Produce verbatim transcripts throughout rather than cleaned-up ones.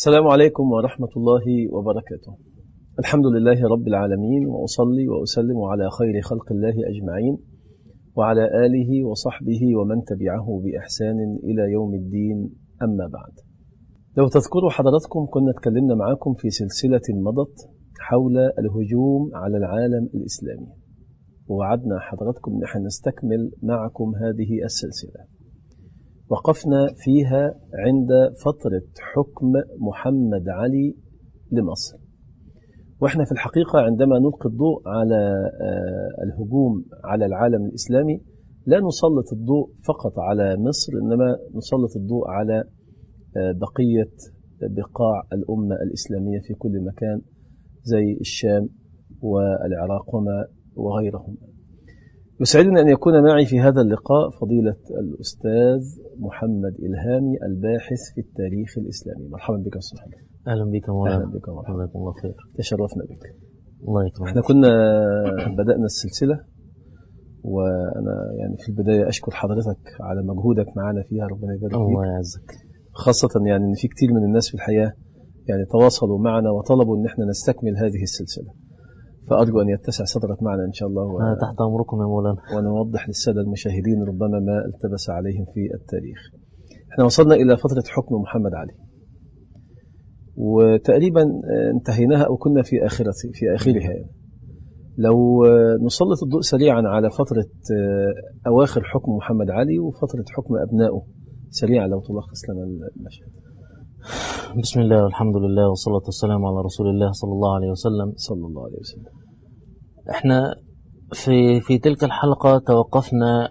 السلام عليكم ورحمة الله وبركاته. الحمد لله رب العالمين، وأصلي وأسلم على خير خلق الله أجمعين وعلى آله وصحبه ومن تبعه بإحسان إلى يوم الدين. أما بعد، لو تذكروا حضراتكم كنا تكلمنا معاكم في سلسلة مضت حول الهجوم على العالم الإسلامي، ووعدنا حضراتكم نحن نستكمل معكم هذه السلسلة. وقفنا فيها عند فترة حكم محمد علي لمصر، وإحنا في الحقيقة عندما نلقي الضوء على الهجوم على العالم الإسلامي لا نسلط الضوء فقط على مصر، إنما نسلط الضوء على بقية بقاع الأمة الإسلامية في كل مكان زي الشام والعراق وما وغيرهم. يسعدني أن يكون معي في هذا اللقاء فضيلة الأستاذ محمد إلهامي الباحث في التاريخ الإسلامي. مرحبا بك أستاذ محمد. أهلا بك مولانا. أهلا بك ومرحبا. الله خير. تشرفنا بك. الله يكرمك. احنا كنا بدأنا السلسلة، وأنا يعني في البداية أشكر حضرتك على مجهودك معنا فيها، ربنا يبارك فيك. الله يعزك. خاصة يعني إن في كتير من الناس في الحياة يعني تواصلوا معنا وطلبوا إن احنا نستكمل هذه السلسلة، فأرجو أن يتسع صدرك معنا إن شاء الله. و... أنا تحت أمركم يا مولانا. ونوضح للسادة المشاهدين ربما ما التبس عليهم في التاريخ. احنا وصلنا إلى فترة حكم محمد علي، وتقريبا انتهيناها أو كنا في آخرة في آخرها. يعني لو نسلط الضوء سريعا على فترة أواخر حكم محمد علي وفترة حكم أبنائه سريعا، لو تلخص لنا المشهد. بسم الله والحمد لله والصلاة والسلام على رسول الله صلى الله عليه وسلم. صلى الله عليه وسلم. احنا في في تلك الحلقة توقفنا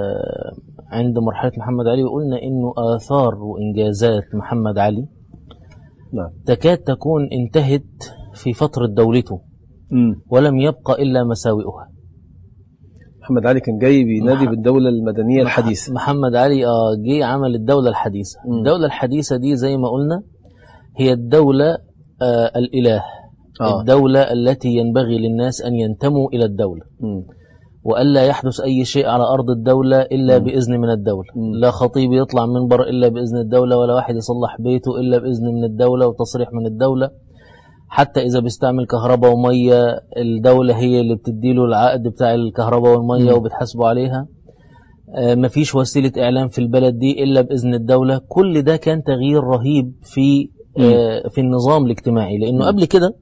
عند مرحلة محمد علي، وقلنا إنه آثار وإنجازات محمد علي نعم تكاد تكون انتهت في فترة دولته، م. ولم يبقى إلا مساوئها. محمد علي كان جاي بينادي بالدولة المدنية الحديثة. محمد علي اه جه عمل الدولة الحديثة. م. الدولة الحديثة دي زي ما قلنا هي الدولة آه الإله، آه. الدولة التي ينبغي للناس أن ينتموا إلى الدولة، م. وألا يحدث أي شيء على أرض الدولة إلا م. بإذن من الدولة، م. لا خطيب يطلع منبر إلا بإذن الدولة، ولا واحد يصلح بيته إلا بإذن من الدولة وتصريح من الدولة. حتى إذا بيستعمل كهرباء ومية الدولة هي اللي بتديله العقد بتاع الكهرباء والمية م. وبتحاسبه عليها. آه مفيش وسيلة إعلام في البلد دي إلا بإذن الدولة. كل ده كان تغيير رهيب في آه في النظام الاجتماعي، لأنه م. قبل كده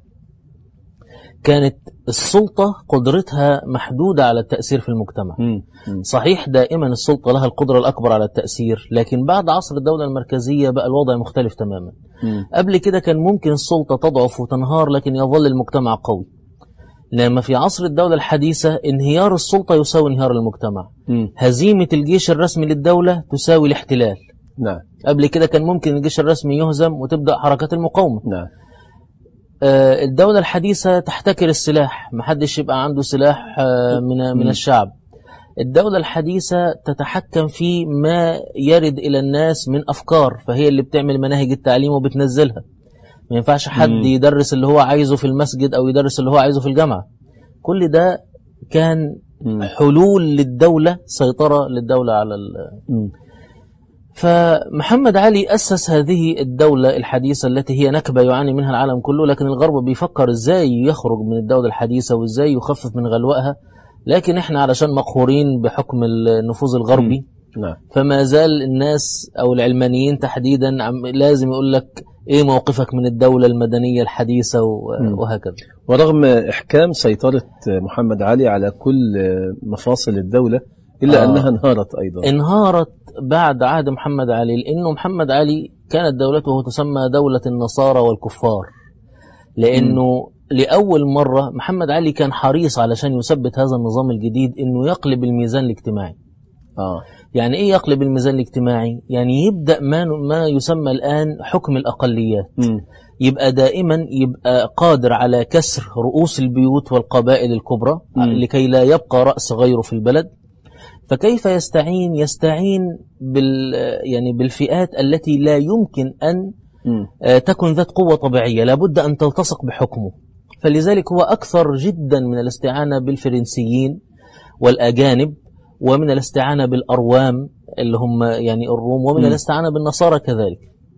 كانت السلطة قدرتها محدودة على التأثير في المجتمع. م. م. صحيح دائما السلطة لها القدرة الأكبر على التأثير، لكن بعد عصر الدولة المركزية بقى الوضع مختلف تماما. م. قبل كده كان ممكن السلطة تضعف وتنهار لكن يظل المجتمع قوي. لما في عصر الدولة الحديثة انهيار السلطة يساوي انهيار المجتمع. م. هزيمة الجيش الرسمي للدولة تساوي الاحتلال. نعم. قبل كده كان ممكن الجيش الرسمي يهزم وتبدأ حركات المقاومة. نعم. الدولة الحديثة تحتكر السلاح، محدش يبقى عنده سلاح من من الشعب. الدولة الحديثة تتحكم في ما يرد إلى الناس من أفكار، فهي اللي بتعمل مناهج التعليم وبتنزلها. ما ينفعش حد يدرس اللي هو عايزه في المسجد أو يدرس اللي هو عايزه في الجامعة. كل ده كان حلول للدولة، سيطرة للدولة على ال فمحمد علي أسس هذه الدولة الحديثة التي هي نكبة يعاني منها العالم كله، لكن الغرب بيفكر إزاي يخرج من الدولة الحديثة وإزاي يخفف من غلوائها، لكن إحنا علشان مقهورين بحكم النفوذ الغربي نعم. فما زال الناس أو العلمانيين تحديدا لازم يقول لك إيه موقفك من الدولة المدنية الحديثة وهكذا. ورغم إحكام سيطرة محمد علي على كل مفاصل الدولة إلا آه. أنها انهارت أيضا. انهارت بعد عهد محمد علي، لأنه محمد علي كانت دولته تسمى دولة النصارى والكفار، لأنه م. لأول مرة محمد علي كان حريص علشان يثبت هذا النظام الجديد أنه يقلب الميزان الاجتماعي. آه. يعني إيه يقلب الميزان الاجتماعي؟ يعني يبدأ ما, ما يسمى الآن حكم الأقليات. م. يبقى دائما يبقى قادر على كسر رؤوس البيوت والقبائل الكبرى م. لكي لا يبقى رأس غيره في البلد. فكيف يستعين؟ يستعين بال يعني بالفئات التي لا يمكن أن م. تكن ذات قوة طبيعية، لابد أن تلتصق بحكمه. فلذلك هو أكثر جدا من الاستعانة بالفرنسيين والأجانب، ومن الاستعانة بالأروام اللي هم يعني الروم، ومن م. الاستعانة بالنصارى كذلك.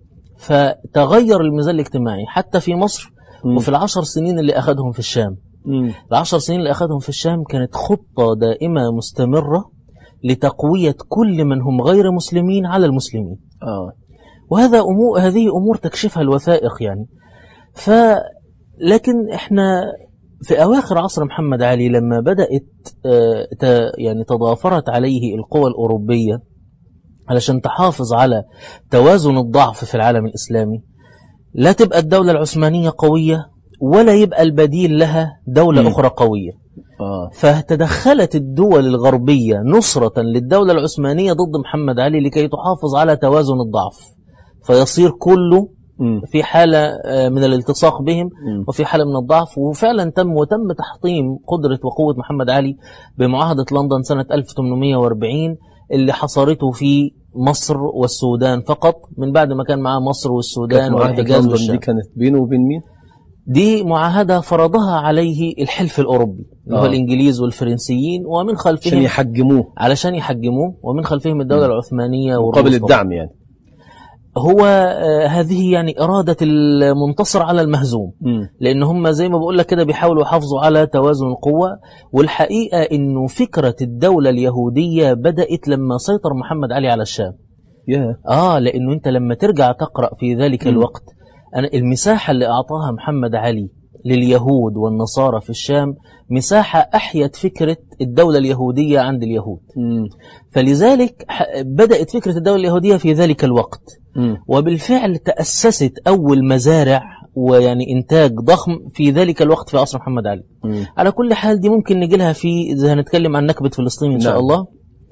فتغير الميزان الاجتماعي حتى في مصر. م. وفي العشر سنين اللي أخذهم في الشام، م. العشر سنين اللي أخذهم في الشام كانت خطة دائمة مستمرة لتقوية كل من هم غير مسلمين على المسلمين. آه. وهذا أمور هذه أمور تكشفها الوثائق يعني. ف لكن إحنا في أواخر عصر محمد علي لما بدأت يعني تضافرت عليه القوى الأوروبية علشان تحافظ على توازن الضعف في العالم الإسلامي، لا تبقى الدولة العثمانية قوية ولا يبقى البديل لها دولة م. أخرى قوية. آه. فتدخلت الدول الغربية نصرة للدولة العثمانية ضد محمد علي لكي تحافظ على توازن الضعف، فيصير كله في حالة من الالتصاق بهم وفي حالة من الضعف. وفعلا تم وتم تحطيم قدرة وقوة محمد علي بمعاهدة لندن سنة ألف وثمانمائة وأربعين اللي حصرته في مصر والسودان فقط، من بعد ما كان معاه مصر والسودان والحجاز والشام. دي كانت بينه وبين مين؟ دي معاهدة فرضها عليه الحلف الأوروبي اللي هو الإنجليز والفرنسيين، ومن خلفهم عشان يحجموه علشان يحجموه ومن خلفهم الدولة العثمانية مقابل الدعم يعني. هو آه هذه يعني إرادة المنتصر على المهزوم، م. لأن هم زي ما بقول لك كده بيحاولوا يحافظوا على توازن القوة. والحقيقة إنه فكرة الدولة اليهودية بدأت لما سيطر محمد علي على الشام. yeah. آه لأنه أنت لما ترجع تقرأ في ذلك م. الوقت، أنا المساحة اللي أعطاها محمد علي لليهود والنصارى في الشام مساحة أحيت فكرة الدولة اليهودية عند اليهود. م. فلذلك بدأت فكرة الدولة اليهودية في ذلك الوقت. م. وبالفعل تأسست أول مزارع ويعني إنتاج ضخم في ذلك الوقت في عصر محمد علي. م. على كل حال دي ممكن نجي لها في إذا هنتكلم عن نكبة فلسطين إن شاء الله.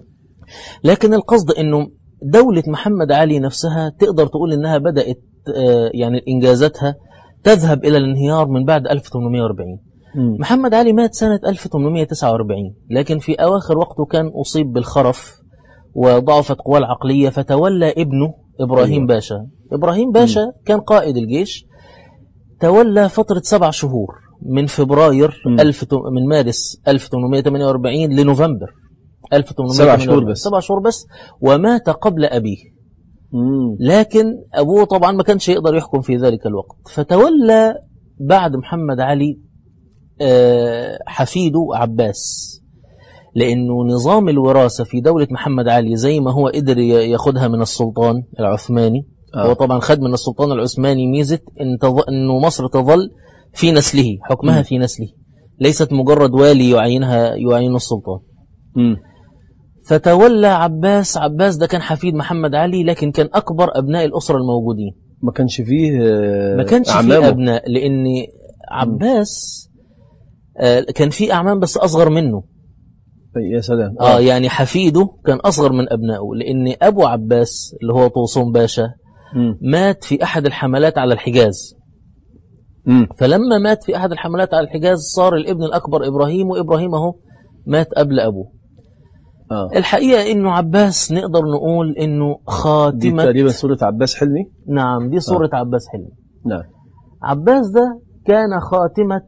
لكن القصد إنه دولة محمد علي نفسها تقدر تقول إنها بدأت يعني إنجازاتها تذهب إلى الانهيار من بعد ألف وثمانمائة وأربعين. م. محمد علي مات سنة ألف وثمانمائة وتسعة وأربعين، لكن في أواخر وقته كان أصيب بالخرف وضعفت قواه العقلية، فتولى ابنه إبراهيم باشا. إبراهيم باشا م. كان قائد الجيش، تولى فترة سبع شهور من فبراير ألف من مارس ألف وثمانمائة وثمانية وأربعين لنوفمبر ألف وثمانمائة وثمانية وأربعين. سبع شهور بس سبع شهور بس ومات قبل أبيه. مم. لكن أبوه طبعا ما كانش يقدر يحكم في ذلك الوقت، فتولى بعد محمد علي حفيده عباس، لأنه نظام الوراثة في دولة محمد علي زي ما هو قدر ياخدها من السلطان العثماني. آه. هو طبعا خد من السلطان العثماني ميزة إن تظ... أنه مصر تظل في نسله، حكمها م. في نسله، ليست مجرد والي يعينها يعين السلطان. م. فتولى عباس. عباس ده كان حفيد محمد علي، لكن كان أكبر أبناء الأسرة الموجودين. ما كانش فيه ما كانش فيه أبناء، لأن عباس كان فيه أعمام بس أصغر منه. يا سلام. آه. آه يعني حفيده كان أصغر من أبنائه، لأن أبو عباس اللي هو طوسون باشا م. مات في أحد الحملات على الحجاز. م. فلما مات في أحد الحملات على الحجاز صار الابن الأكبر إبراهيم، وإبراهيم هو مات قبل أبوه. آه. الحقيقة إنه عباس نقدر نقول إنه خاتمة. دي تقريبا صورة عباس حلمي. نعم دي صورة آه. عباس حلمي. نعم. عباس ده كان خاتمة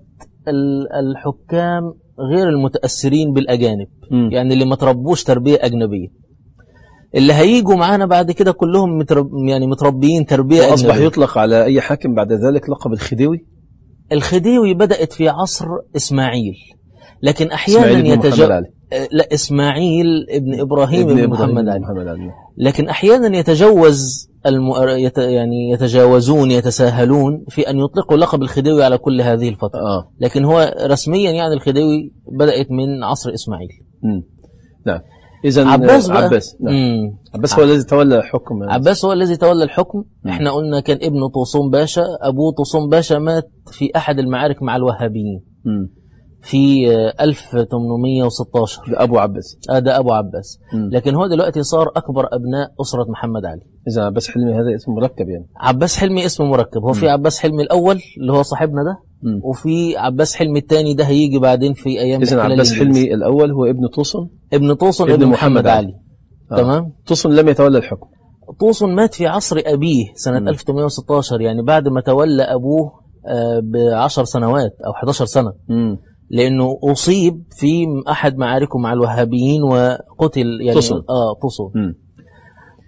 الحكام غير المتأثرين بالأجانب، م. يعني اللي ما تربوش تربية أجنبية، اللي هيجوا معانا بعد كده كلهم مترب يعني متربيين تربية أجنبية. وأصبح يطلق على أي حاكم بعد ذلك لقب الخديوي. الخديوي بدأت في عصر إسماعيل، لكن أحيانا يتجاوز. لا إسماعيل ابن إبراهيم ابن, ابن محمد علي. محمد علي لكن أحيانا يتجوز الم... يت... يعني يتجاوزون يتساهلون في أن يطلقوا لقب الخديوي على كل هذه الفترة. آه. لكن هو رسميا يعني الخديوي بدأت من عصر إسماعيل. نعم. إذن عباس عباس نعم. عباس هو الذي تولى الحكم. عباس هو الذي تولى الحكم. مم. احنا قلنا كان ابنه طوسون باشا. أبوه طوسون باشا مات في أحد المعارك مع الوهابيين. مم. في ألف وثمانمائة وستة عشر. ده أبو عباس. آه ده أبو عباس. م. لكن هو دلوقتي صار أكبر أبناء أسرة محمد علي. إذا عباس حلمي هذا اسم مركب يعني. عباس حلمي اسم مركب. هو م. في عباس حلمي الأول اللي هو صاحبنا ده، م. وفي عباس حلمي الثاني ده هيجي بعدين في أيام. إذا عباس حلمي الأول هو ابن طوسون. ابن طوسون ابن, ابن محمد, محمد علي. علي. آه. تمام. طوسون لم يتولى الحكم. طوسون مات في عصر أبيه سنة م. ألف وثمانمائة وستة عشر، يعني بعد ما تولى أبوه آه بعشر سنوات أو أحد عشر سنة. م. لأنه أصيب في أحد معاركه مع الوهابيين وقتل يعني. طوسون. آه طوسون.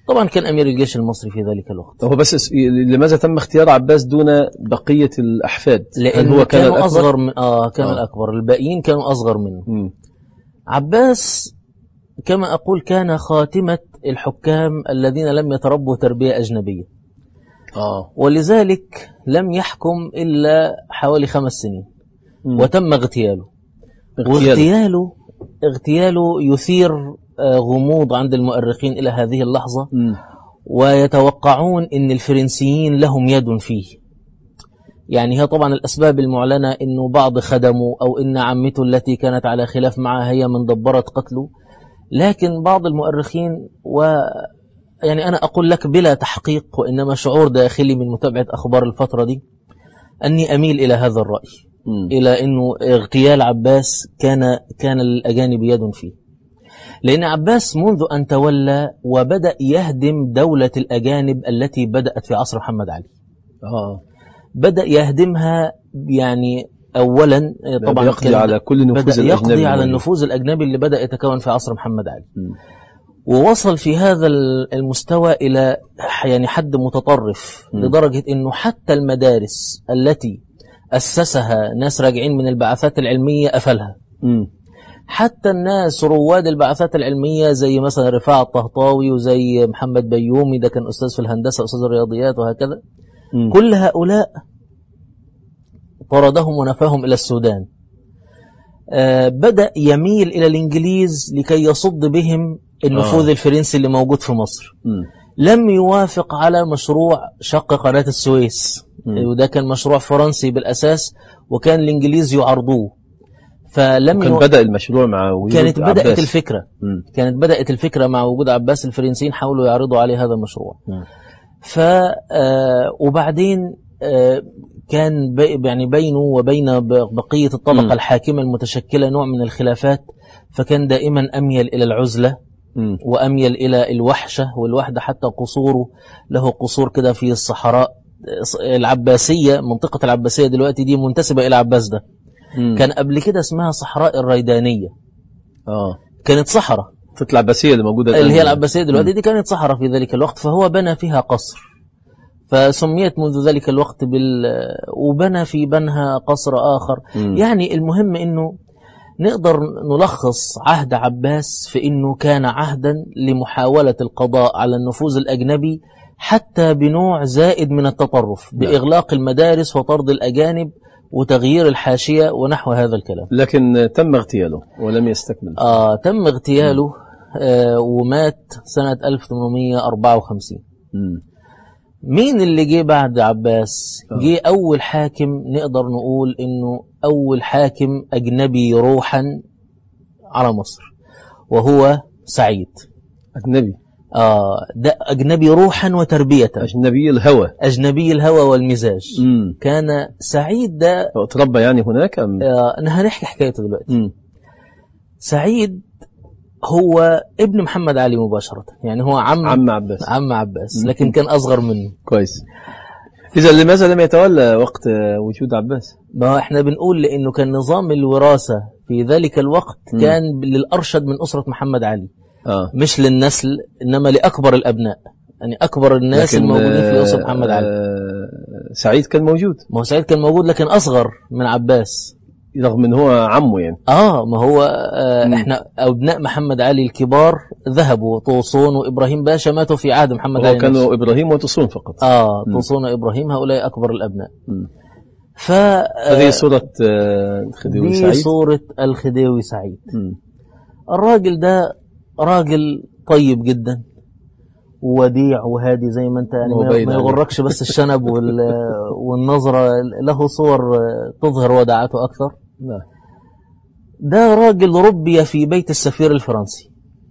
طبعا كان أمير الجيش المصري في ذلك الوقت. هو بس لماذا تم اختيار عباس دون بقية الأحفاد؟ لأن هو كان كانوا أصغر من آه كان آه. الأكبر، الباقيين كانوا أصغر منه. م. عباس كما أقول كان خاتمة الحكام الذين لم يتربوا تربية أجنبية. آه. ولذلك لم يحكم إلا حوالي خمس سنين. م. وتم اغتياله. واغتياله اغتياله يثير غموض عند المؤرخين إلى هذه اللحظة. م. ويتوقعون أن الفرنسيين لهم يد فيه. يعني هي طبعا الأسباب المعلنة أنه بعض خدمه أو أن عمته التي كانت على خلاف معها هي من دبرت قتله. لكن بعض المؤرخين، و يعني أنا أقول لك بلا تحقيق وإنما شعور داخلي من متابعة أخبار الفترة دي، أني أميل إلى هذا الرأي. م. إلى أنه اغتيال عباس كان كان للأجانب يد فيه. لأن عباس منذ أن تولى وبدأ يهدم دولة الأجانب التي بدأت في عصر محمد علي. آه. بدأ يهدمها، يعني أولا طبعا يقضي على كل نفوذ الأجنبي، يقضي على النفوذ الأجنبي اللي بدأ يتكون في عصر محمد علي. م. ووصل في هذا المستوى إلى يعني حد متطرف. م. لدرجة أنه حتى المدارس التي أسسها ناس راجعين من البعثات العلمية قفلها. م. حتى الناس رواد البعثات العلمية زي مثلا رفاعة الطهطاوي وزي محمد بيومي، ده كان أستاذ في الهندسة، أستاذ الرياضيات وهكذا. م. كل هؤلاء طردهم ونفاهم إلى السودان. آه بدأ يميل إلى الإنجليز لكي يصد بهم النفوذ آه. الفرنسي اللي موجود في مصر. م. لم يوافق على مشروع شق قناة السويس، م. وده كان مشروع فرنسي بالأساس، وكان الإنجليز يعرضوه. فلم كان يو... بدأ المشروع مع وجود كانت عباس. بدأت الفكرة م. كانت بدأت الفكرة مع وجود عباس. الفرنسيين حاولوا يعرضوا عليه هذا المشروع. م. ف آه وبعدين آه كان بي يعني بينه وبين بقية الطبقة م. الحاكمة المتشكلة نوع من الخلافات، فكان دائما أميل إلى العزلة م. وأميل إلى الوحشة والوحدة. حتى قصوره، له قصور كده في الصحراء العباسية، منطقة العباسية دلوقتي دي منتسبة إلى عباس ده. م. كان قبل كده اسمها صحراء الريدانية. آه. كانت صحراء العباسية اللي موجودة اللي هي العباسية دلوقتي م. دي كانت صحراء في ذلك الوقت، فهو بنى فيها قصر، فسميت منذ ذلك الوقت بال وبنى في بنها قصر آخر. م. يعني المهم إنه نقدر نلخص عهد عباس في إنه كان عهدا لمحاولة القضاء على النفوذ الأجنبي، حتى بنوع زائد من التطرف، بإغلاق المدارس وطرد الأجانب وتغيير الحاشية ونحو هذا الكلام. لكن تم اغتياله ولم يستكمل. آه تم اغتياله آه ومات سنة ألف وثمانمائة وأربعة وخمسين. م. مين اللي جه بعد عباس؟ آه. جه أول حاكم، نقدر نقول إنه أول حاكم أجنبي روحا على مصر، وهو سعيد. أجنبي؟ آه ده أجنبي روحا وتربية. أجنبي الهوى. أجنبي الهوى والمزاج. م. كان سعيد ده تربى يعني هناك أم؟ آه أنا هنحكي حكايته دلوقتي. م. سعيد هو ابن محمد علي مباشرة، يعني هو عم عم عباس عم عباس م. لكن كان أصغر منه. كويس. إذا لماذا لم يتولى وقت وجود عباس؟ ما احنا بنقول لأنه كان نظام الوراثة في ذلك الوقت م. كان للأرشد من أسرة محمد علي. آه. مش للنسل، إنما لأكبر الأبناء، يعني أكبر الناس الموجودين في أسرة محمد علي. آه سعيد كان موجود. ما هو سعيد كان موجود لكن أصغر من عباس، رغم ان هو عمه يعني. اه ما هو آه احنا ابناء محمد علي الكبار ذهبوا، طوسون وابراهيم باشا ماتوا في عهد محمد علي. كانوا ابراهيم وطوسون فقط. اه طوسون وابراهيم هؤلاء اكبر الابناء. م. ف هذه صورة الخديوي سعيد. دي صورة الخديوي سعيد. م. الراجل ده راجل طيب جدا ووديع وهادي زي ما انت يعني، ما يغركش بس الشنب والنظرة، له صور تظهر وداعته أكثر. لا. ده راجل ربي في بيت السفير الفرنسي.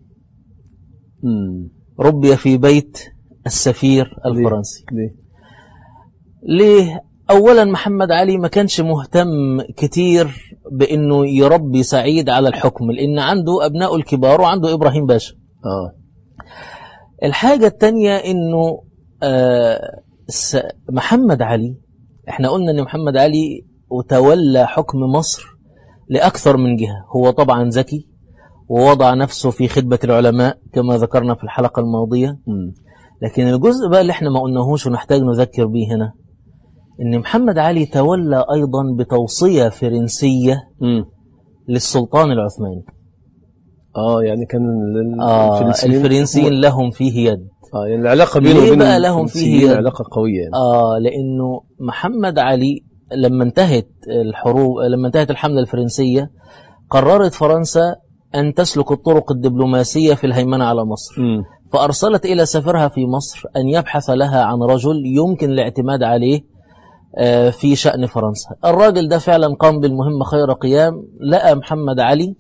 مم. ربي في بيت السفير الفرنسي. ليه؟ ليه؟ أولا محمد علي ما كانش مهتم كتير بأنه يربي سعيد على الحكم، لأن عنده أبناء الكبار وعنده إبراهيم باشا. آه. الحاجة التانية إنه آه محمد علي، احنا قلنا ان محمد علي وتولى حكم مصر لأكثر من جهة. هو طبعا ذكي ووضع نفسه في خدمة العلماء كما ذكرنا في الحلقة الماضية. م. لكن الجزء بقى اللي احنا ما قلناهوش ونحتاج نذكر بيه هنا، ان محمد علي تولى ايضا بتوصية فرنسية م. للسلطان العثماني. اه يعني كان آه الفرنسيين, الفرنسيين لهم فيه يد. اه يعني العلاقة بينه وبين بقى لهم فيه يد؟ علاقة قوية يعني. اه لانه محمد علي لما انتهت الحروب، لما انتهت الحملة الفرنسية، قررت فرنسا أن تسلك الطرق الدبلوماسية في الهيمنة على مصر. م. فأرسلت إلى سفيرها في مصر أن يبحث لها عن رجل يمكن الاعتماد عليه في شأن فرنسا. الراجل ده فعلا قام بالمهمة خير قيام، لقى محمد علي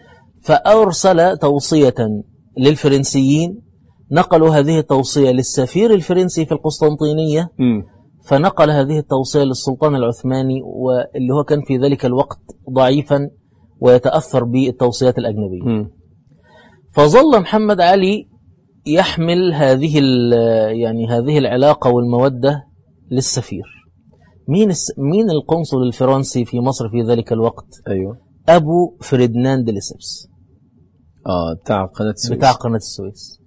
فأرسل توصية للفرنسيين، نقلوا هذه التوصية للسفير الفرنسي في القسطنطينية، م. فنقل هذه التوصية للسلطان العثماني، واللي هو كان في ذلك الوقت ضعيفا ويتأثر بالتوصيات الأجنبية. م. فظل محمد علي يحمل هذه يعني هذه العلاقة والمودة للسفير. مين مين القنصل الفرنسي في مصر في ذلك الوقت؟ أيوة. أبو فرديناند ليسبس. آه بتاع قناة السويس. بتاع قناة السويس.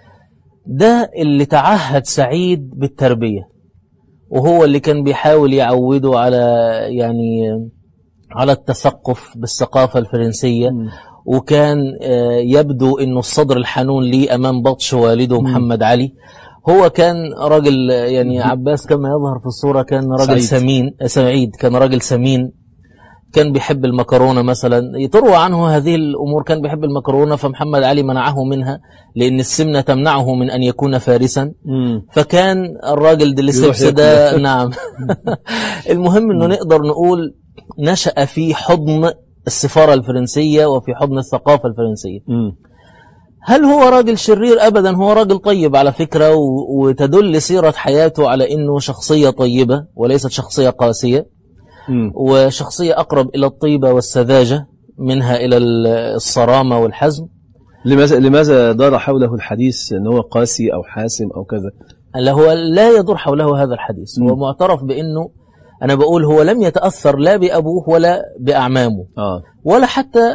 ده اللي تعهد سعيد بالتربية، وهو اللي كان بيحاول يعوده على يعني على التثقف بالثقافة الفرنسية. م. وكان يبدو انه الصدر الحنون ليه امام بطش والده محمد علي. هو كان راجل يعني عباس كما يظهر في الصورة كان راجل سعيد. سمين سعيد كان راجل سمين، كان بيحب المكرونة مثلا، يتروى عنه هذه الأمور، كان بيحب المكرونة، فمحمد علي منعه منها لأن السمنة تمنعه من أن يكون فارسا. مم. فكان الراجل ديليسيبس ده نعم المهم أنه نقدر نقول نشأ في حضن السفارة الفرنسية وفي حضن الثقافة الفرنسية. مم. هل هو راجل شرير؟ أبدا، هو راجل طيب على فكرة، وتدل سيرة حياته على أنه شخصية طيبة وليست شخصية قاسية. م. وشخصية أقرب إلى الطيبة والسذاجة منها إلى الصرامة والحزم. لماذا لماذا دار حوله الحديث أنه قاسي أو حاسم أو كذا؟ لا، هو لا يدور حوله هذا الحديث. م. هو معترف بأنه، أنا بقول هو لم يتأثر لا بأبوه ولا بأعمامه. آه. ولا حتى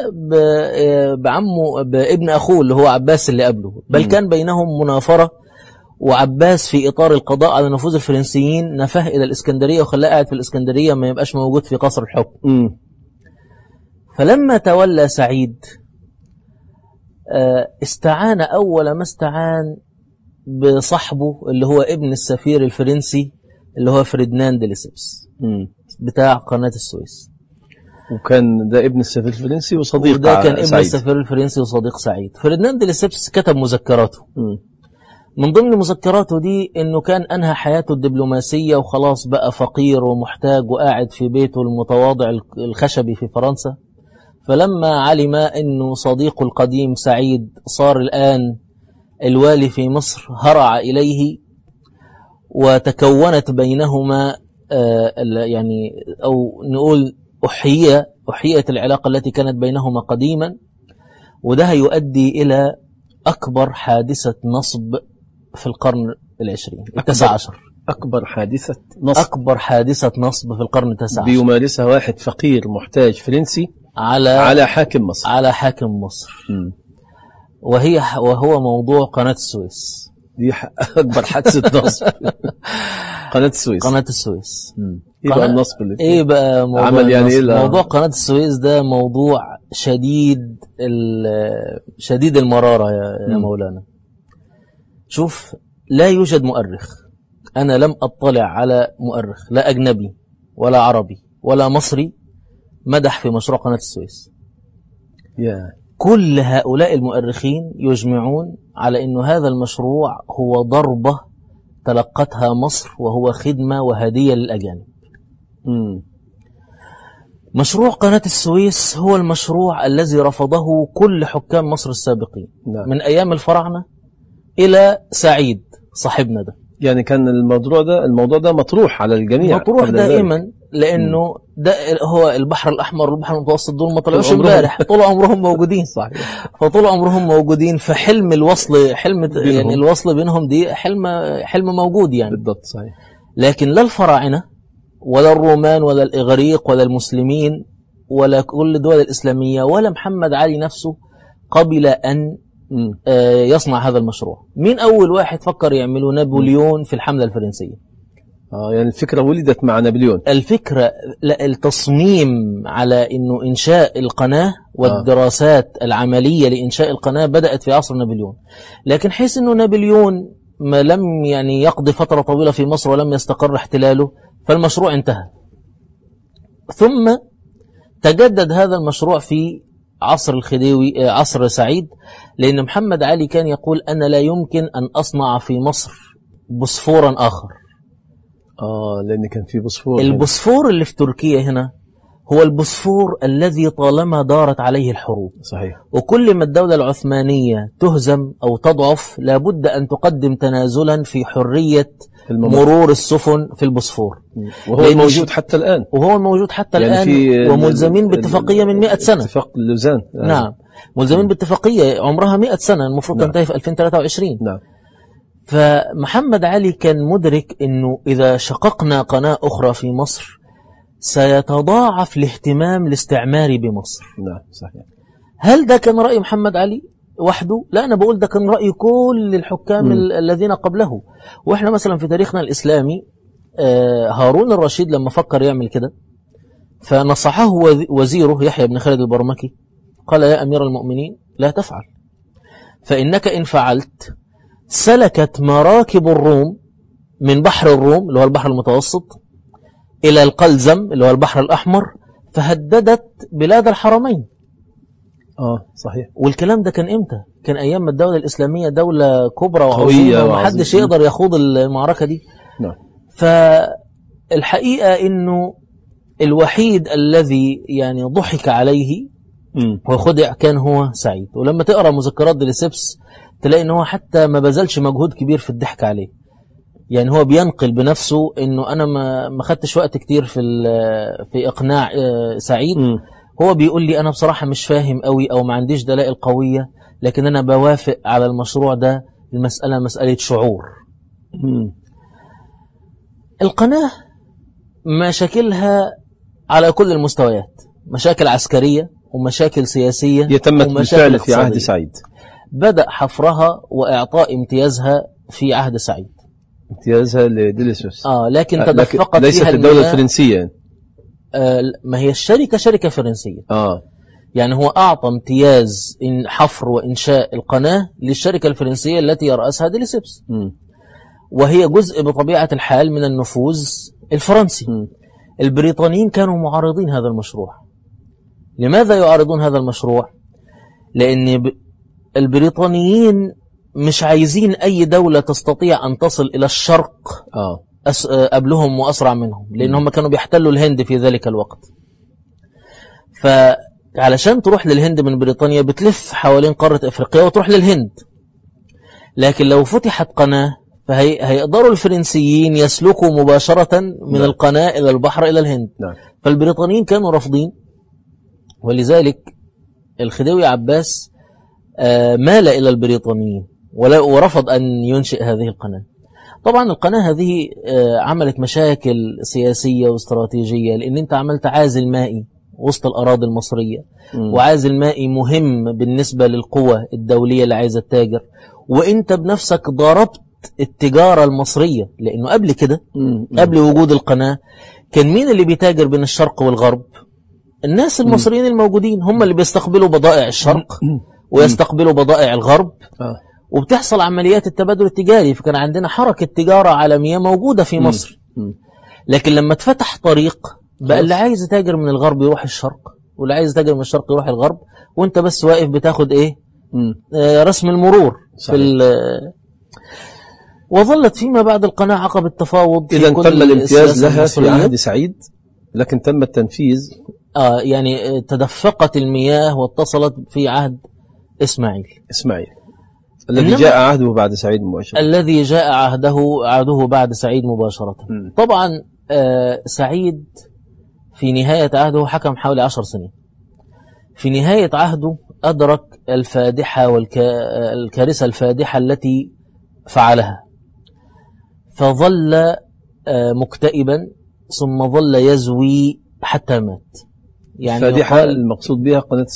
بعمه بابن أخوه اللي هو عباس اللي قبله، بل م. كان بينهم منافرة، وعباس في إطار القضاء على نفوذ الفرنسيين نفاه إلى الإسكندرية وخلاه قاعد في الإسكندرية، ما يبقاش موجود في قصر الحكم. م. فلما تولى سعيد استعان أول ما استعان بصحبه اللي هو ابن السفير الفرنسي اللي هو فرديناند ليسبس بتاع قناة السويس. وكان ده ابن السفير الفرنسي وصديق وده كان ابن سعيد. السفير الفرنسي وصديق سعيد. فرديناند ليسبس كتب مذكراته. م. من ضمن مذكراته دي انه كان انهى حياته الدبلوماسية وخلاص بقى فقير ومحتاج وقاعد في بيته المتواضع الخشبي في فرنسا. فلما علم انه صديقه القديم سعيد صار الآن الوالي في مصر، هرع إليه وتكونت بينهما يعني أو نقول أحيي أحييت العلاقة التي كانت بينهما قديما. وده يؤدي إلى أكبر حادثة نصب في القرن العشرين التاسع عشر. أكبر حادثة نصب أكبر حادثة نصب في القرن التاسع عشر بيمارسها واحد فقير محتاج فرنسي على على حاكم مصر على حاكم مصر م. وهي وهو موضوع قناة السويس. دي أكبر حادثة نصب قناة السويس. قناة السويس. م. إيه بقى النصب اللي إيه بقى موضوع عمل يعني إيه؟ موضوع قناة السويس ده موضوع شديد شديد المرارة يا, يا مولانا. شوف، لا يوجد مؤرخ، أنا لم أطلع على مؤرخ لا أجنبي ولا عربي ولا مصري مدح في مشروع قناة السويس. yeah. كل هؤلاء المؤرخين يجمعون على أن هذا المشروع هو ضربة تلقتها مصر وهو خدمة وهدية للأجانب. م. مشروع قناة السويس هو المشروع الذي رفضه كل حكام مصر السابقين. نعم. من أيام الفراعنة إلى سعيد صاحبنا ده. يعني كان الموضوع ده الموضوع ده مطروح على الجميع، مطروح دائما، لأنه ده هو البحر الأحمر والبحر المتوسط دول ما طلعوش امبارح، طول عمرهم موجودين. صحيح. فطول عمرهم موجودين، فحلم الوصل حلم بينهم. يعني الوصل بينهم دي حلم حلم موجود يعني. بالضبط صحيح. لكن لا الفراعنة ولا الرومان ولا الإغريق ولا المسلمين ولا كل الدول الإسلامية ولا محمد علي نفسه قبل أن يصنع هذا المشروع. مين أول واحد فكر يعمله؟ نابليون في الحملة الفرنسية. آه يعني الفكرة ولدت مع نابليون. الفكرة، لا، التصميم على إنه إنشاء القناة والدراسات آه. العملية لإنشاء القناة بدأت في عصر نابليون، لكن حيث إنه نابليون ما لم يعني يقضي فترة طويلة في مصر ولم يستقر احتلاله، فالمشروع انتهى. ثم تجدد هذا المشروع في عصر الخديوي، عصر سعيد، لأن محمد علي كان يقول أنا لا يمكن أن أصنع في مصر بوسفورا آخر. آه لأن كان في بوسفور. البوسفور اللي في تركيا هنا هو البوسفور الذي طالما دارت عليه الحروب. صحيح. وكل ما الدولة العثمانية تهزم أو تضعف لابد أن تقدم تنازلا في حرية مرور السفن في البوسفور، وهو موجود حتى الآن. وهو موجود حتى يعني الآن، وملزمين باتفاقية من مئة سنة. اتفاق لوزان. نعم، ملزمين باتفاقية عمرها مئة سنة، المفروض تنتهي في ألفين وثلاثة وعشرين. نعم. فمحمد علي كان مدرك أنه إذا شققنا قناة أخرى في مصر سيتضاعف الاهتمام الاستعماري بمصر. نعم صحيح. هل ده كان رأي محمد علي وحده؟ لا، أنا بقول ده كان رأي كل الحكام م. الذين قبله. وإحنا مثلا في تاريخنا الإسلامي آه هارون الرشيد لما فكر يعمل كده فنصحه وزيره يحيى بن خالد البرمكي، قال يا أمير المؤمنين لا تفعل، فإنك إن فعلت سلكت مراكب الروم من بحر الروم اللي هو البحر المتوسط إلى القلزم اللي هو البحر الأحمر، فهددت بلاد الحرمين. آه صحيح. والكلام ده كان إمتى؟ كان أيام ما الدولة الإسلامية دولة كبرى وعظيمة ومحدش يقدر يخوض المعركة دي. نعم. فالحقيقة إنه الوحيد الذي يعني ضحك عليه م. وخدع كان هو سعيد. ولما تقرأ مذكرات ديليسيبس تلاقي إنه هو حتى ما بذلش مجهود كبير في الضحك عليه. يعني هو بينقل بنفسه إنه أنا ما ما خدتش وقت كتير في في إقناع سعيد. م. هو بيقول لي أنا بصراحة مش فاهم قوي أو ما عنديش دلائل قوية، لكن أنا بوافق على المشروع ده، المسألة مسألة شعور. م. القناة مشاكلها على كل المستويات، مشاكل عسكرية ومشاكل سياسية. يتمت بالفعل في عهد سعيد. بدأ حفرها وإعطاء امتيازها في عهد سعيد. امتيازها لديليسيوس. آه لكن تدفقت ليست فيها الدولة الفرنسية. آه ما هي الشركة شركة فرنسية. آه. يعني هو أعطى امتياز إن حفر وإنشاء القناة للشركة الفرنسية التي يرأسها ديليسيبس، وهي جزء بطبيعة الحال من النفوذ الفرنسي. م. البريطانيين كانوا معارضين هذا المشروع. لماذا يعارضون هذا المشروع؟ لأن البريطانيين مش عايزين أي دولة تستطيع أن تصل إلى الشرق آه. أس... قبلهم وأسرع منهم، لأنهم كانوا بيحتلوا الهند في ذلك الوقت. فعلشان تروح للهند من بريطانيا بتلف حوالين قارة أفريقيا وتروح للهند، لكن لو فتحت قناة فهيقدروا الفرنسيين يسلكوا مباشرة من نعم. القناة إلى البحر إلى الهند. نعم. فالبريطانيين كانوا رافضين، ولذلك الخديوي عباس مال إلى البريطانيين ورفض أن ينشئ هذه القناة. طبعا القناة هذه عملت مشاكل سياسية واستراتيجية، لأن أنت عملت عازل مائي وسط الأراضي المصرية، م. وعازل مائي مهم بالنسبة للقوى الدولية اللي عايزة التاجر، وأنت بنفسك ضربت التجارة المصرية، لأنه قبل كده قبل وجود القناة كان مين اللي بيتاجر بين الشرق والغرب؟ الناس المصريين م. الموجودين هم اللي بيستقبلوا بضائع الشرق ويستقبلوا بضائع الغرب، آه. وبتحصل عمليات التبادل التجاري. فكان عندنا حركة تجارة عالمية موجودة في مصر. م. لكن لما اتفتح طريق بقى اللي عايز يتاجر من الغرب يروح الشرق، واللي عايز يتاجر من الشرق يروح الغرب، وانت بس واقف بتاخد ايه؟ آه رسم المرور. صحيح. في وظلت فيما بعد القناة عقب التفاوض. إذا تم الامتياز لها في عهد سعيد، لكن تم التنفيذ آه يعني تدفقت المياه واتصلت في عهد إسماعيل. إسماعيل الذي جاء عهده بعد سعيد مباشرة. الذي جاء عهده عهده بعد سعيد مباشرة. م. طبعا آه سعيد في نهاية عهده حكم حوالي عشر سنين. في نهاية عهده أدرك الفادحة والكارثة الفادحة التي فعلها، فظل آه مكتئبا، ثم ظل يزوي حتى مات. يعني الفادحة المقصود بها قناة السويس.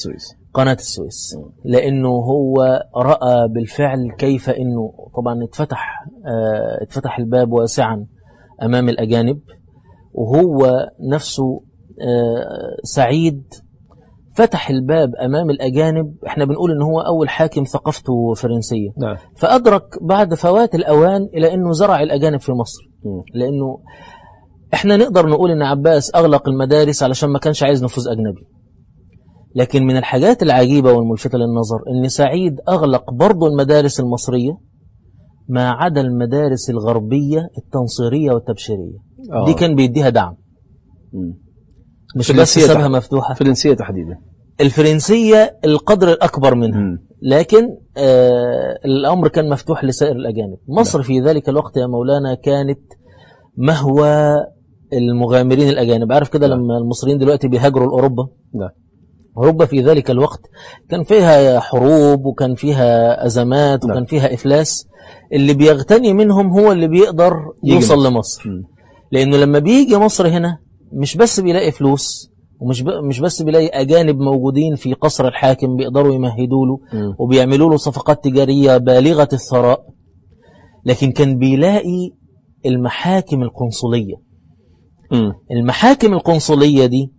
قناة السويس، لأنه هو رأى بالفعل كيف أنه طبعا اتفتح اه اتفتح الباب واسعا أمام الأجانب، وهو نفسه اه سعيد فتح الباب أمام الأجانب. احنا بنقول أنه هو أول حاكم ثقافته فرنسية. نعم. فأدرك بعد فوات الأوان إلى أنه زرع الأجانب في مصر. م. لأنه احنا نقدر نقول أن عباس أغلق المدارس علشان ما كانش عايز نفوذ أجنبي، لكن من الحاجات العجيبة والملفتة للنظر أن سعيد أغلق برضو المدارس المصرية ما عدا المدارس الغربية التنصيرية والتبشيرية. آه. دي كان بيديها دعم. م. مش بس سابها مفتوحة. الفرنسية تحديدا، الفرنسية القدر الأكبر منها. م. لكن آه الأمر كان مفتوح لسائر الأجانب. مصر لا. في ذلك الوقت يا مولانا كانت مهوى المغامرين الأجانب. عارف كده لما المصريين دلوقتي بيهاجروا لأوروبا؟ لا. أوروبا في ذلك الوقت كان فيها حروب وكان فيها أزمات وكان فيها إفلاس. اللي بيغتني منهم هو اللي بيقدر يوصل لمصر. م. لأنه لما بيجي مصر هنا مش بس بيلاقي فلوس، ومش مش بس بيلاقي أجانب موجودين في قصر الحاكم بيقدروا يمهدوا له م. وبيعملوا له صفقات تجارية بالغة الثراء، لكن كان بيلاقي المحاكم القنصلية. م. المحاكم القنصلية دي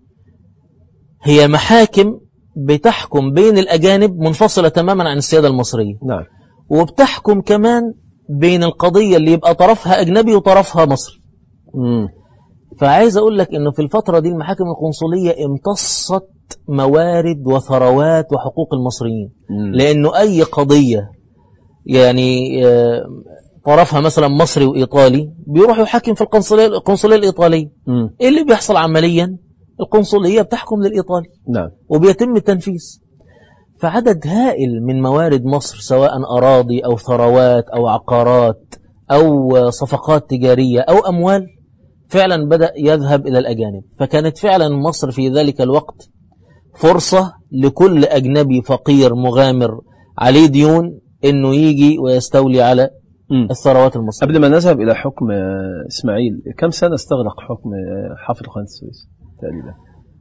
هي محاكم بتحكم بين الأجانب منفصلة تماما عن السيادة المصرية. نعم. وبتحكم كمان بين القضية اللي يبقى طرفها أجنبي وطرفها مصري. م. فعايز أقول لك أنه في الفترة دي المحاكم القنصلية امتصت موارد وثروات وحقوق المصريين. م. لأنه أي قضية يعني طرفها مثلا مصري وإيطالي بيروح يحاكم في القنصلية القنصلية الإيطالية. م. إيه اللي بيحصل عمليا؟ القنصلية بتحكم للإيطالي. نعم. وبيتم التنفيذ. فعدد هائل من موارد مصر سواء أراضي أو ثروات أو عقارات أو صفقات تجارية أو أموال فعلا بدأ يذهب إلى الأجانب. فكانت فعلا مصر في ذلك الوقت فرصة لكل أجنبي فقير مغامر عليه ديون إنه يجي ويستولي على م. الثروات المصرية. قبل ما نذهب إلى حكم إسماعيل، كم سنة استغرق حكم حافظ قناة السويس تقريبا؟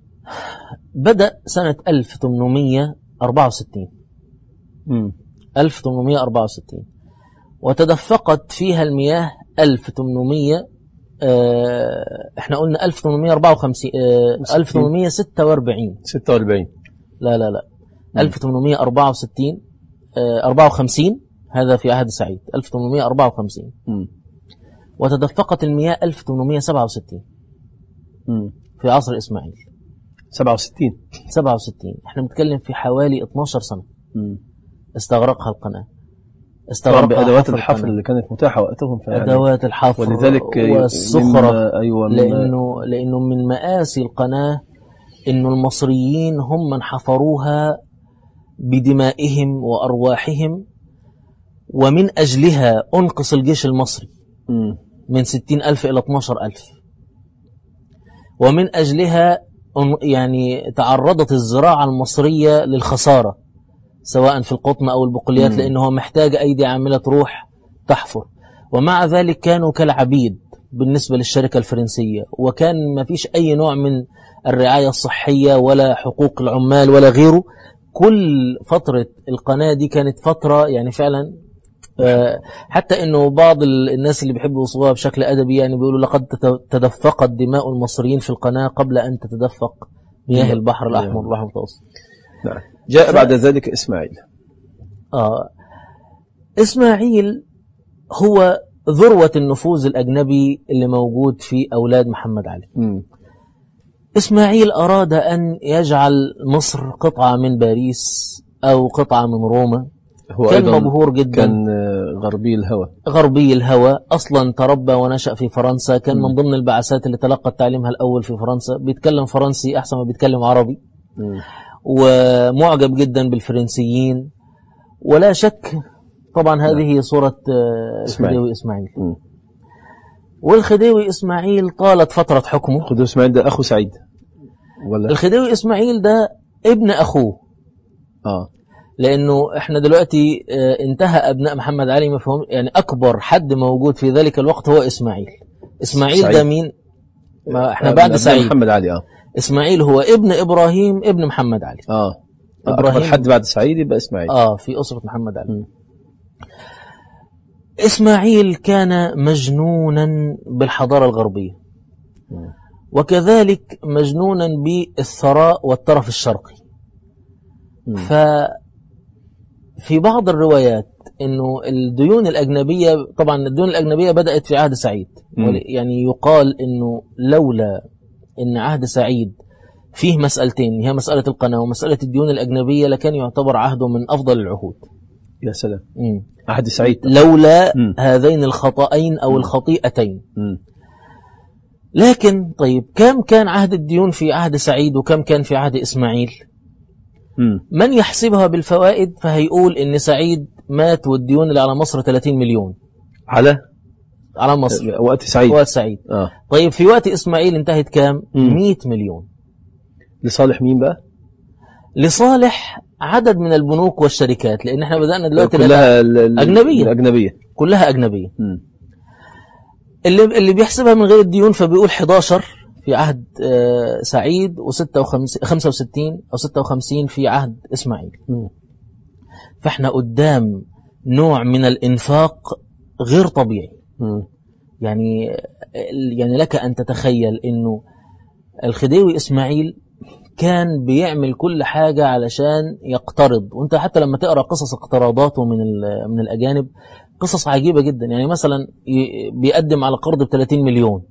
بدأ سنة ألف وثمانمائة وأربعة وستين. م. ألف وثمانمائة وأربعة وستين وتدفقت فيها المياه ألف وثمانمائة اه احنا قلنا ألف وثمانمائة وأربعة وخمسين اه ألف وثمانمائة وستة وأربعين ستة وأربعين لا لا لا م. ألف وثمانمائة وأربعة وستين اه أربعة وخمسين هذا في عهد سعيد ألف وثمانمائة وأربعة وخمسين. م. وتدفقت المياه ألف وثمانمائة وسبعة وستين م. في عصر إسماعيل. سبعة وستين سبعة وستين احنا بنتكلم في حوالي اثناشر سنة م. استغرقها القناة، استغرقها بأدوات الحفر اللي كانت متاحة وقتهم. أدوات الحفر ولذلك والصخرة. أيوة لأنه, لأنه من مآسي القناة إنه المصريين هم من حفروها بدمائهم وأرواحهم، ومن أجلها أنقص الجيش المصري م. من ستين ألف إلى اثناشر ألف، ومن أجلها يعني تعرضت الزراعة المصرية للخسارة سواء في القطن أو البقوليات، لأنه محتاج أيدي عاملة تروح تحفر. ومع ذلك كانوا كالعبيد بالنسبة للشركة الفرنسية، وكان ما فيش أي نوع من الرعاية الصحية ولا حقوق العمال ولا غيره. كل فترة القناة دي كانت فترة يعني فعلا حتى أنه بعض الناس اللي بيحبوا يوصفوها بشكل أدبي يعني بيقولوا لقد تدفقت دماء المصريين في القناة قبل أن تتدفق مياه البحر الأحمر والبحر المتوسط. نعم. جاء ف... بعد ذلك إسماعيل. آه إسماعيل هو ذروة النفوذ الأجنبي اللي موجود في أولاد محمد علي. م. إسماعيل أراد أن يجعل مصر قطعة من باريس أو قطعة من روما. هو كان مبهور جدا، كان غربي الهوى غربي الهوى أصلا، تربى ونشأ في فرنسا، كان م. من ضمن البعثات اللي تلقت تعليمها الأول في فرنسا، بيتكلم فرنسي أحسن ما بيتكلم عربي. م. ومعجب جدا بالفرنسيين. ولا شك طبعا هذه هي صورة الخديوي إسماعيل. م. والخديوي إسماعيل طالت فترة حكمه. الخديوي إسماعيل ده أخو سعيد ولا؟ الخديوي إسماعيل ده ابن أخوه. آه. لأنه إحنا دلوقتي انتهى أبناء محمد علي مفهوم، يعني أكبر حد موجود في ذلك الوقت هو إسماعيل. إسماعيل سعيد. ده مين؟ ما إحنا بعد سعيد. محمد علي. آه. إسماعيل هو ابن إبراهيم ابن محمد علي. آه. إبراهيم حد بعد سعيد يبقى إسماعيل. آه في أسرة محمد علي. م. إسماعيل كان مجنونا بالحضارة الغربية، م. وكذلك مجنونا بالثراء والترف الشرقي. م. ففي بعض الروايات إنه الديون الأجنبية، طبعا الديون الأجنبية بدأت في عهد سعيد، يعني يقال إنه لولا إن عهد سعيد فيه مسألتين، هي مسألة القناة ومسألة الديون الأجنبية، لكان يعتبر عهده من أفضل العهود. يا سلام. مم. عهد سعيد لولا مم. هذين الخطأين أو مم. الخطيئتين. مم. لكن طيب كم كان عهد الديون في عهد سعيد وكم كان في عهد إسماعيل؟ مم. من يحسبها بالفوائد فهيقول إن سعيد مات والديون اللي على مصر ثلاثين مليون على على مصر وقت سعيد. وقت سعيد. آه. طيب في وقت إسماعيل انتهت كام؟ مئة مليون. لصالح مين بقى؟ لصالح عدد من البنوك والشركات، لأن احنا بدأنا دلوقتي كلها أجنبية. الأجنبية كلها أجنبية. م. اللي اللي بيحسبها من غير الديون فبيقول إحدى عشر في عهد آه سعيد وخمسة وستين أو ستة وخمسين في عهد إسماعيل. م. فاحنا قدام نوع من الإنفاق غير طبيعي. م. يعني يعني لك أن تتخيل إنه الخديوي إسماعيل كان بيعمل كل حاجة علشان يقترض، وانت حتى لما تقرأ قصص اقتراضاته من من الأجانب قصص عجيبة جدا. يعني مثلا بيقدم على قرض ب ثلاثين مليون،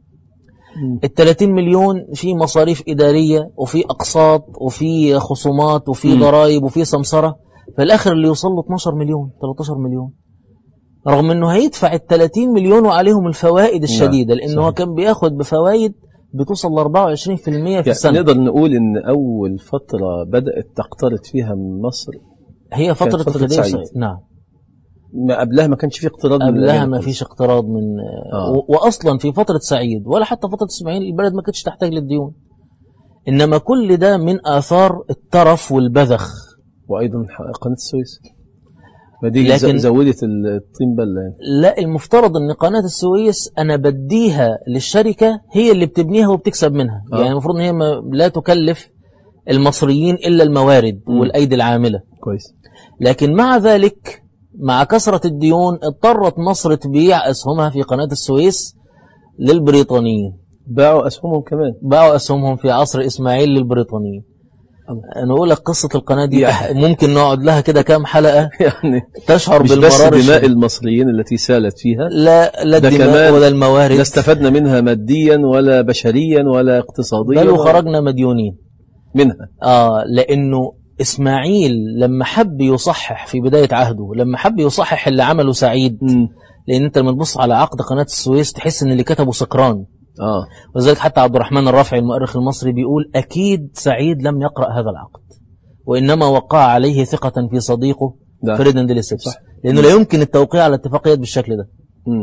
ال ثلاثين مليون في مصاريف إدارية وفي أقساط وفي خصومات وفي ضرائب وفي سمسرة، فالآخر اللي يوصل له اثناشر مليون ثلاثة عشر مليون، رغم انه هيدفع ال ثلاثين مليون وعليهم الفوائد الشديدة، لأنه هو كان بياخد بفوائد بتوصل ل أربعة وعشرين بالمئة في السنة. نقدر نقول ان اول فترة بدأت تقترض فيها من مصر هي فترة الخديوي سعيد. نعم. ما قبلها ما كانش في اقتراض، قبلها ما فيش اقتراض من آه. واصلا في فترة سعيد ولا حتى فترة اسماعيل البلد ما كانتش تحتاج للديون، انما كل ده من آثار الترف والبذخ. وايضا قناة السويس ما دي لكن زودت الطين بلة يعني. لا، المفترض ان قناة السويس انا بديها للشركة هي اللي بتبنيها وبتكسب منها. آه. يعني المفروض ان هي لا تكلف المصريين الا الموارد م. والايدي العاملة. كويس. لكن مع ذلك مع كثرة الديون اضطرت مصر تبيع اسهمها في قناة السويس للبريطانيين. باعوا اسهمهم كمان. باعوا اسهمهم في عصر اسماعيل للبريطانيين. أنا أقول لك قصة القناة دي يعني ممكن نقعد لها كده كام حلقة يعني تشعر بالمرار. مش بس دماء المصريين التي سالت فيها، لا لا الدماء ولا الموارد، لا استفدنا منها ماديا ولا بشريا ولا اقتصاديا، بل وخرجنا مديونين منها. آه لأنه إسماعيل لما حب يصحح في بداية عهده، لما حب يصحح اللي عمله سعيد، م. لأن أنت لما تبص على عقد قناة السويس تحس أن اللي كتبه سكران. آه. وذلك حتى عبد الرحمن الرافعي المؤرخ المصري بيقول أكيد سعيد لم يقرأ هذا العقد، وإنما وقع عليه ثقة في صديقه فريدن دي ليسيبس، لأنه لا يمكن التوقيع على اتفاقيات بالشكل ده. م.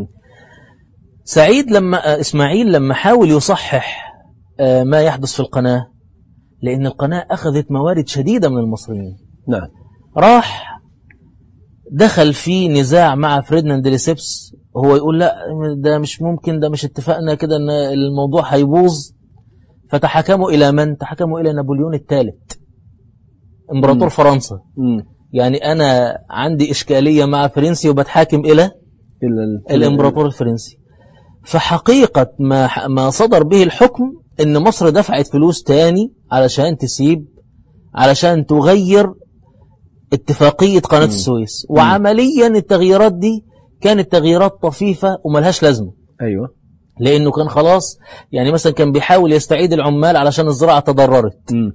سعيد لما إسماعيل لما حاول يصحح ما يحدث في القناة، لأن القناة أخذت موارد شديدة من المصريين. نعم. راح دخل في نزاع مع فريدن دي ليسيبس، هو يقول لا ده مش ممكن، ده مش اتفقنا كده ان الموضوع هيبوظ. فتحكموا الى من؟ تحكموا الى نابليون الثالث امبراطور م. فرنسا. م. يعني انا عندي اشكالية مع فرنسي وبتحاكم الى الامبراطور الفرنسي. فحقيقة ما ما صدر به الحكم ان مصر دفعت فلوس تاني علشان تسيب، علشان تغير اتفاقية قناة م. السويس. وعمليا التغييرات دي كانت تغييرات طفيفة وملهاش لازمة. أيوة. لأنه كان خلاص، يعني مثلا كان بيحاول يستعيد العمال علشان الزراعة تضررت. م.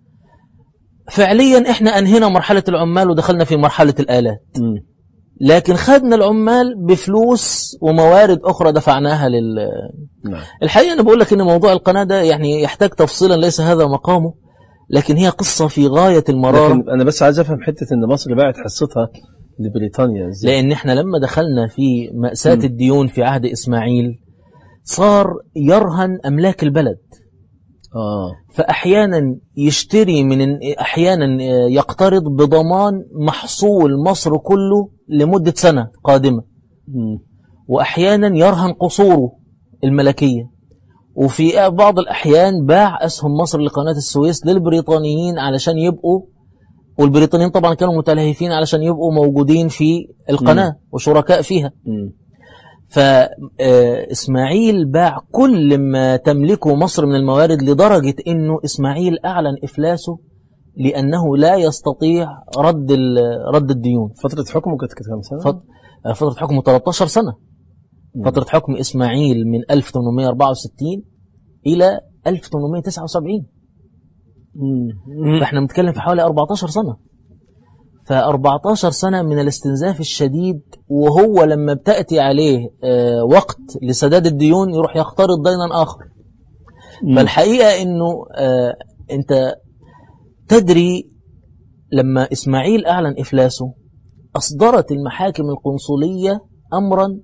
فعليا احنا أنهينا مرحلة العمال ودخلنا في مرحلة الآلات. م. لكن خدنا العمال بفلوس وموارد أخرى دفعناها لل نعم. الحقيقة أنا بقول لك إن موضوع القناة ده يعني يحتاج تفصيلا، ليس هذا مقامه، لكن هي قصة في غاية المرارة. لكن أنا بس عايز أفهم حتة إن مصر باعت حصتها لبريطانيا ازاي؟ لأن احنا لما دخلنا في مأساة م. الديون في عهد إسماعيل صار يرهن أملاك البلد. آه. فأحيانا يشتري من أحيانا يقترض بضمان محصول مصر كله لمدة سنة قادمة. م. وأحيانا يرهن قصوره الملكية. وفي بعض الأحيان باع أسهم مصر لقناة السويس للبريطانيين علشان يبقوا والبريطانيين طبعا كانوا متلهفين علشان يبقوا موجودين في القناة م. وشركاء فيها. فإسماعيل باع كل ما تملكه مصر من الموارد، لدرجة أنه إسماعيل أعلن إفلاسه لأنه لا يستطيع رد رد الديون. فترة حكمه كانت كام سنة؟ فترة حكمه ثلاثة عشر سنة. م. فترة حكم إسماعيل من ألف وثمانمائة وأربعة وستين إلى ألف وثمانمائة وتسعة وسبعين. فإحنا بنتكلم في حوالي أربعة عشر سنة. فأربعة عشر سنة من الاستنزاف الشديد، وهو لما بتأتي عليه وقت لسداد الديون يروح يقترض دينا آخر. م. فالحقيقة أنه أنت تدري لما إسماعيل أعلن إفلاسه أصدرت المحاكم القنصلية أمرا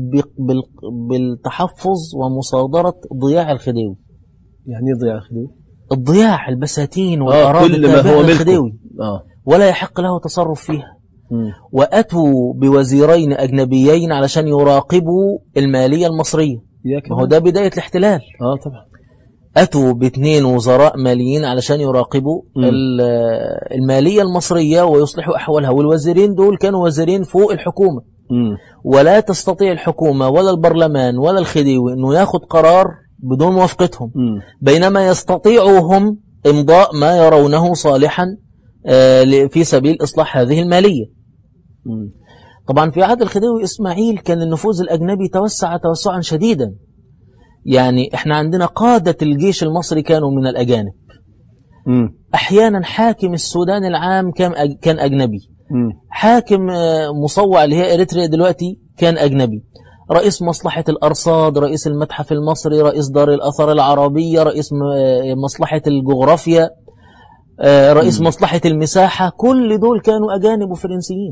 بالتحفظ ومصادرة ضياع الخديوي. يعني ضياع الخديوي؟ الضياع، البساتين والأراضي التابعة للخديوي، آه. ولا يحق له تصرف فيها. م. وأتوا بوزيرين أجنبيين علشان يراقبوا المالية المصرية. وهو ده بداية الاحتلال. آه طبعا. أتوا باثنين وزراء ماليين علشان يراقبوا م. المالية المصرية ويصلحوا أحوالها، والوزيرين دول كانوا وزيرين فوق الحكومة. م. ولا تستطيع الحكومة ولا البرلمان ولا الخديوي أنه ياخد قرار بدون موافقتهم، م. بينما يستطيعوا هم إمضاء ما يرونه صالحا في سبيل إصلاح هذه المالية. م. طبعا في عهد الخديوي إسماعيل كان النفوذ الأجنبي توسع توسعا شديدا. يعني احنا عندنا قادة الجيش المصري كانوا من الأجانب. م. أحيانا حاكم السودان العام كان أجنبي. م. حاكم مصوع اللي هي إريتريا دلوقتي كان أجنبي. رئيس مصلحة الأرصاد، رئيس المتحف المصري، رئيس دار الأثر العربية، رئيس مصلحة الجغرافيا، رئيس م. مصلحة المساحة، كل دول كانوا أجانب وفرنسيين،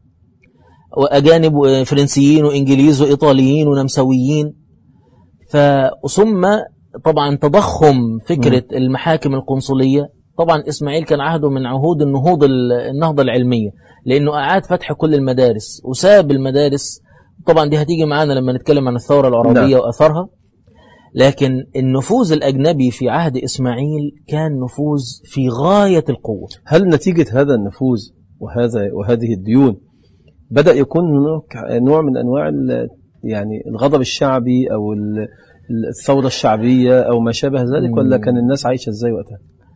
وأجانب فرنسيين وإنجليز وإيطاليين ونمساويين. فثم طبعا تضخم فكرة م. المحاكم القنصلية. طبعا إسماعيل كان عهده من عهود النهوض النهضة العلمية، لأنه أعاد فتح كل المدارس وساب المدارس. طبعا دي هتيجي معانا لما نتكلم عن الثورة العربية لا. وأثرها. لكن النفوذ الأجنبي في عهد إسماعيل كان نفوذ في غاية القوة. هل نتيجة هذا النفوذ وهذا وهذه الديون بدأ يكون نوع من أنواع يعني الغضب الشعبي أو الثورة الشعبية أو ما شابه ذلك، ولا كان الناس عايشة إزاي وقتها؟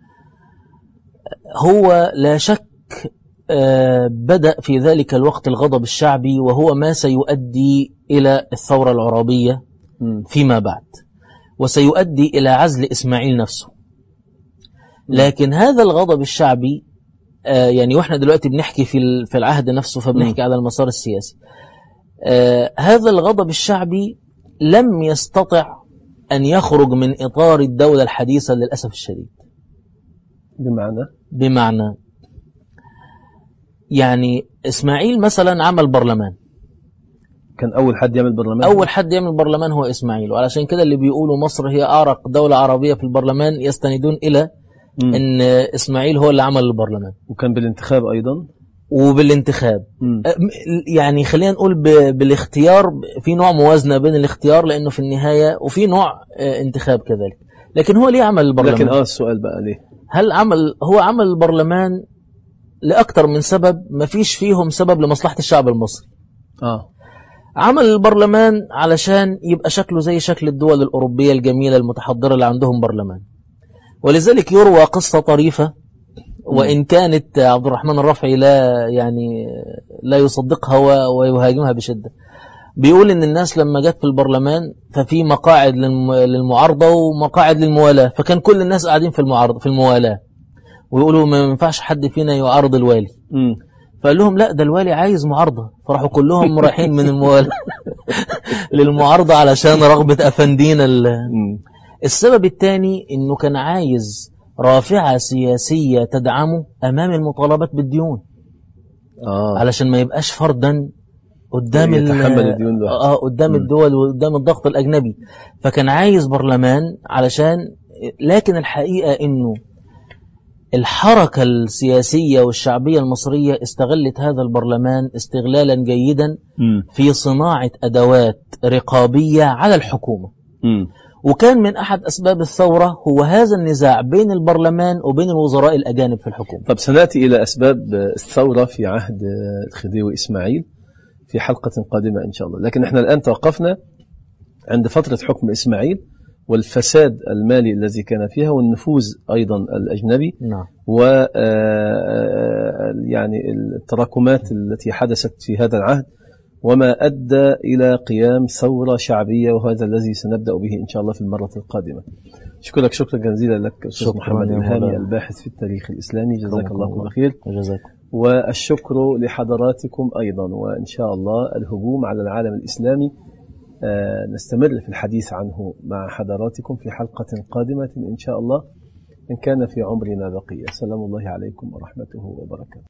هو لا شك بدأ في ذلك الوقت الغضب الشعبي، وهو ما سيؤدي إلى الثورة العربية فيما بعد، وسيؤدي إلى عزل إسماعيل نفسه. لكن هذا الغضب الشعبي يعني وإحنا دلوقتي بنحكي في العهد نفسه، فبنحكي على المسار السياسي. هذا الغضب الشعبي لم يستطع أن يخرج من إطار الدولة الحديثة للأسف الشديد. بمعنى؟ بمعنى يعني إسماعيل مثلا عمل برلمان. كان أول حد يعمل برلمان؟ أول حد يعمل برلمان هو إسماعيل. وعلشان كده اللي بيقولوا مصر هي أعرق دولة عربية في البرلمان يستندون إلى م. أن إسماعيل هو اللي عمل البرلمان. وكان بالانتخاب أيضا؟ وبالانتخاب. م. يعني خلينا نقول بالاختيار، في نوع موازنة بين الاختيار لأنه في النهاية، وفي نوع انتخاب كذلك. لكن هو ليه عمل البرلمان؟ لكن آه السؤال بقى ليه؟ هل عمل هو عمل البرلمان لأكثر من سبب، ما فيش فيهم سبب لمصلحة الشعب المصري. آه. عمل البرلمان علشان يبقى شكله زي شكل الدول الأوروبية الجميلة المتحضرة اللي عندهم برلمان. ولذلك يروى قصة طريفة، وإن كانت عبد الرحمن الرفعي لا يعني لا يصدقها ويهاجمها بشدة. بيقول إن الناس لما جت في البرلمان ففي مقاعد للمعارضة ومقاعد للموالاة، فكان كل الناس قاعدين في المعارضة في الموالاة، ويقولوا ما ينفعش حد فينا يعارض الوالي. م. فقال لهم لا، ده الوالي عايز معارضة، فراحوا كلهم رايحين من الموالاة للمعارضة علشان رغبة أفندينا. السبب الثاني إنه كان عايز رافعة سياسية تدعمه أمام المطالبات بالديون. آه. علشان ما يبقاش فردا قدام الديون آه قدام م. الدول وقدام الضغط الأجنبي. فكان عايز برلمان علشان، لكن الحقيقة إنه الحركة السياسية والشعبية المصرية استغلت هذا البرلمان استغلالا جيدا م. في صناعة أدوات رقابية على الحكومة. م. وكان من أحد أسباب الثورة هو هذا النزاع بين البرلمان وبين الوزراء الأجانب في الحكومة. طب سنأتي إلى أسباب الثورة في عهد الخديوي إسماعيل في حلقة قادمة إن شاء الله، لكن احنا الآن توقفنا عند فترة حكم إسماعيل والفساد المالي الذي كان فيها والنفوذ أيضا الأجنبي. نعم. و يعني التراكمات التي حدثت في هذا العهد وما أدى إلى قيام ثورة شعبية، وهذا الذي سنبدأ به إن شاء الله في المرة القادمة. أشكرك شكرا جزيلا لك أستاذ محمد الهامي الباحث في التاريخ الإسلامي، جزاك الله كل خير. جزاكم. والشكر لحضراتكم أيضا، وإن شاء الله الهجوم على العالم الإسلامي نستمر في الحديث عنه مع حضراتكم في حلقة قادمة إن شاء الله إن كان في عمرنا بقية. سلام الله عليكم ورحمته وبركاته.